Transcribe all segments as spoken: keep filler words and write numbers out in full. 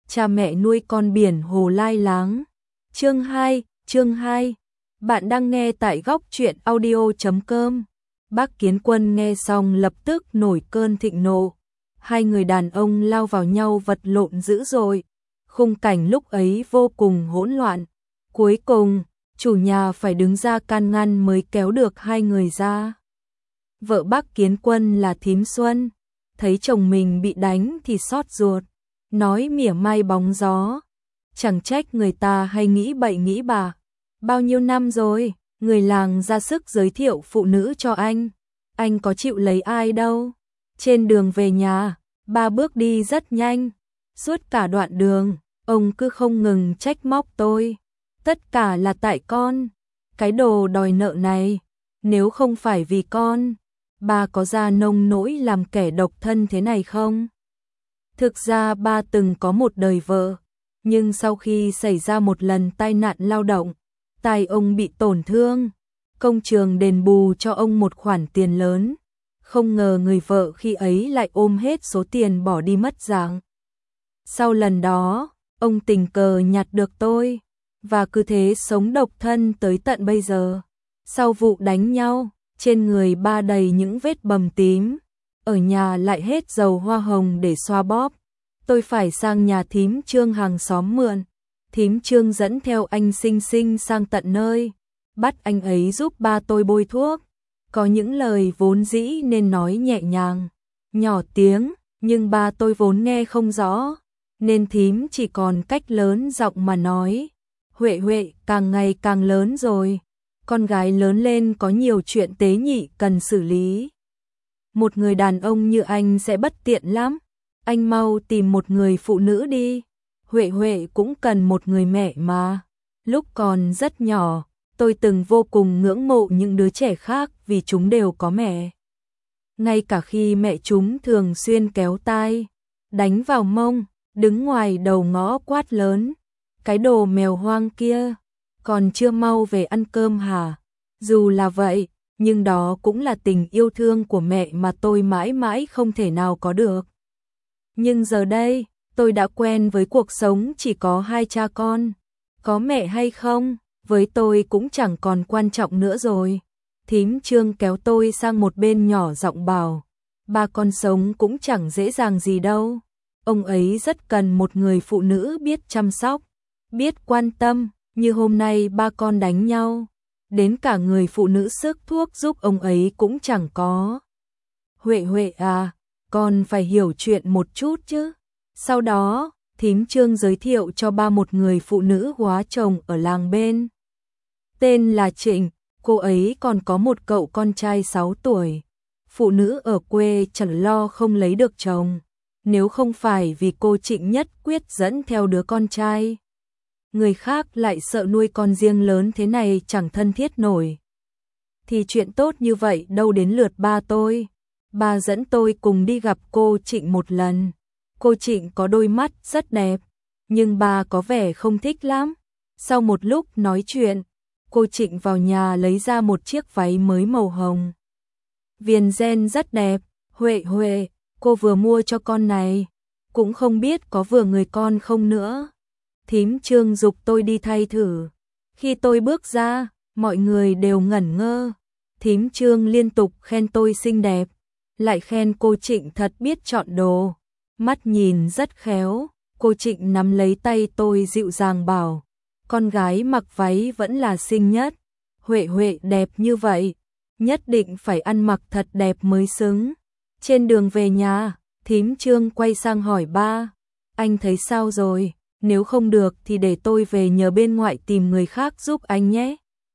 cha mẹ nuôi con biển hồ lai láng. Chương hai, chương hai. Bạn đang nghe tại góc truyện audio chấm com. Bác Kiến Quân nghe xong lập tức nổi cơn thịnh nộ. Hai người đàn ông lao vào nhau vật lộn dữ dội. Khung cảnh lúc ấy vô cùng hỗn loạn. Cuối cùng, chủ nhà phải đứng ra can ngăn mới kéo được hai người ra. Vợ Bác Kiến Quân là Thím Xuân, thấy chồng mình bị đánh thì xót ruột, nói mỉa mai bóng gió. Chẳng trách người ta hay nghĩ bậy nghĩ bạ. Bao nhiêu năm rồi, người làng ra sức giới thiệu phụ nữ cho anh. Anh có chịu lấy ai đâu. Trên đường về nhà, ba bước đi rất nhanh. Suốt cả đoạn đường, ông cứ không ngừng trách móc tôi. Tất cả là tại con. Cái đồ đòi nợ này, nếu không phải vì con, ba có ra nông nỗi làm kẻ độc thân thế này không? Thực ra ba từng có một đời vợ, nhưng sau khi xảy ra một lần tai nạn lao động, tai ông bị tổn thương, công trường đền bù cho ông một khoản tiền lớn. Không ngờ người vợ khi ấy lại ôm hết số tiền bỏ đi mất dạng. Sau lần đó, ông tình cờ nhặt được tôi, và cứ thế sống độc thân tới tận bây giờ. Sau vụ đánh nhau, trên người ba đầy những vết bầm tím, ở nhà lại hết dầu hoa hồng để xoa bóp. Tôi phải sang nhà thím Trương hàng xóm mượn. Thím Trương dẫn theo anh Sinh Sinh sang tận nơi, bắt anh ấy giúp ba tôi bôi thuốc. Có những lời vốn dĩ nên nói nhẹ nhàng, nhỏ tiếng, nhưng ba tôi vốn nghe không rõ, nên thím chỉ còn cách lớn giọng mà nói. Huệ Huệ càng ngày càng lớn rồi, con gái lớn lên có nhiều chuyện tế nhị cần xử lý. Một người đàn ông như anh sẽ bất tiện lắm, anh mau tìm một người phụ nữ đi. Huệ Huệ cũng cần một người mẹ mà. Lúc còn rất nhỏ, tôi từng vô cùng ngưỡng mộ những đứa trẻ khác vì chúng đều có mẹ. Ngay cả khi mẹ chúng thường xuyên kéo tai, đánh vào mông, đứng ngoài đầu ngõ quát lớn. Cái đồ mèo hoang kia, còn chưa mau về ăn cơm hả? Dù là vậy, nhưng đó cũng là tình yêu thương của mẹ mà tôi mãi mãi không thể nào có được. Nhưng giờ đây, tôi đã quen với cuộc sống chỉ có hai cha con. Có mẹ hay không, với tôi cũng chẳng còn quan trọng nữa rồi. Thím Trương kéo tôi sang một bên nhỏ giọng bảo, ba con sống cũng chẳng dễ dàng gì đâu. Ông ấy rất cần một người phụ nữ biết chăm sóc, biết quan tâm, như hôm nay ba con đánh nhau. Đến cả người phụ nữ sức thuốc giúp ông ấy cũng chẳng có. Huệ Huệ à, con phải hiểu chuyện một chút chứ. Sau đó, thím Trương giới thiệu cho ba một người phụ nữ góa chồng ở làng bên. Tên là Trịnh, cô ấy còn có một cậu con trai sáu tuổi. Phụ nữ ở quê chẳng lo không lấy được chồng, nếu không phải vì cô Trịnh nhất quyết dẫn theo đứa con trai. Người khác lại sợ nuôi con riêng lớn thế này chẳng thân thiết nổi. Thì chuyện tốt như vậy đâu đến lượt ba tôi. Ba dẫn tôi cùng đi gặp cô Trịnh một lần. Cô Trịnh có đôi mắt rất đẹp, nhưng ba có vẻ không thích lắm. Sau một lúc nói chuyện, cô Trịnh vào nhà lấy ra một chiếc váy mới màu hồng. Viền ren rất đẹp. Huệ Huệ, cô vừa mua cho con này, cũng không biết có vừa người con không nữa. Thím Trương giục tôi đi thay thử. Khi tôi bước ra, mọi người đều ngẩn ngơ. Thím Trương liên tục khen tôi xinh đẹp, lại khen cô Trịnh thật biết chọn đồ, mắt nhìn rất khéo. Cô Trịnh nắm lấy tay tôi dịu dàng bảo, con gái mặc váy vẫn là xinh nhất. Huệ Huệ đẹp như vậy, nhất định phải ăn mặc thật đẹp mới xứng. Trên đường về nhà, thím Trương quay sang hỏi ba, anh thấy sao rồi? Nếu không được thì để tôi về nhờ bên ngoại tìm người khác giúp anh nhé.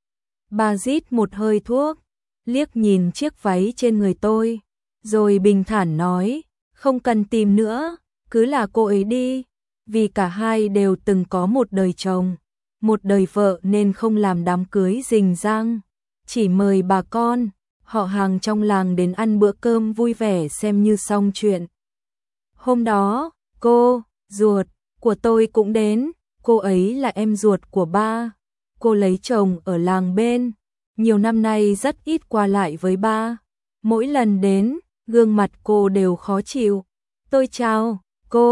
Ba rít một hơi thuốc, liếc nhìn chiếc váy trên người tôi, rồi bình thản nói, không cần tìm nữa, cứ là cô ấy đi. Vì cả hai đều từng có một đời chồng, một đời vợ nên không làm đám cưới rình rang, chỉ mời bà con, họ hàng trong làng đến ăn bữa cơm vui vẻ xem như xong chuyện. Hôm đó, cô, ruột của tôi cũng đến, cô ấy là em ruột của ba. Cô lấy chồng ở làng bên, nhiều năm nay rất ít qua lại với ba. Mỗi lần đến, gương mặt cô đều khó chịu. Tôi chào cô,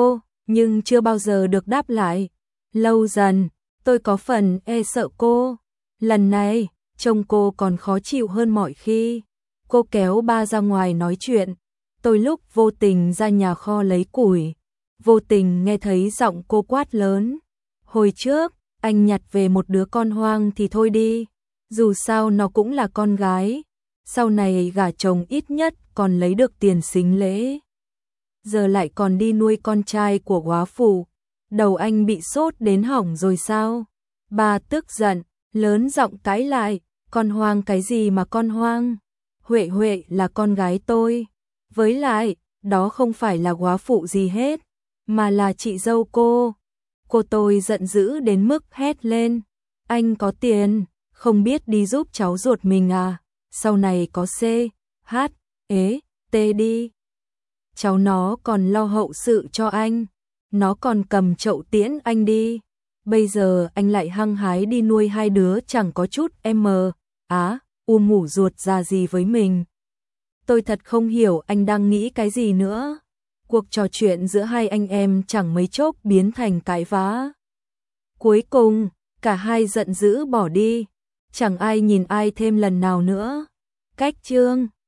nhưng chưa bao giờ được đáp lại. Lâu dần, tôi có phần e sợ cô. Lần này, trông cô còn khó chịu hơn mọi khi. Cô kéo ba ra ngoài nói chuyện. Tôi lúc vô tình ra nhà kho lấy củi, vô tình nghe thấy giọng cô quát lớn. Hồi trước, anh nhặt về một đứa con hoang thì thôi đi, dù sao nó cũng là con gái. Sau này gả chồng ít nhất còn lấy được tiền sính lễ. Giờ lại còn đi nuôi con trai của góa phụ. Đầu anh bị sốt đến hỏng rồi sao? Ba tức giận, lớn giọng cãi lại. Con hoang cái gì mà con hoang? Huệ Huệ là con gái tôi. Với lại, đó không phải là góa phụ gì hết, mà là chị dâu cô. Cô tôi giận dữ đến mức hét lên. Anh có tiền, không biết đi giúp cháu ruột mình à? Sau này có C, H, ế, T đi. Cháu nó còn lo hậu sự cho anh. Nó còn cầm chậu tiễn anh đi. Bây giờ anh lại hăng hái đi nuôi hai đứa chẳng có chút M, á, u mủ ruột ra gì với mình. Tôi thật không hiểu anh đang nghĩ cái gì nữa. Cuộc trò chuyện giữa hai anh em chẳng mấy chốc biến thành cãi vã. Cuối cùng, cả hai giận dữ bỏ đi. Chẳng ai nhìn ai thêm lần nào nữa. Cách chương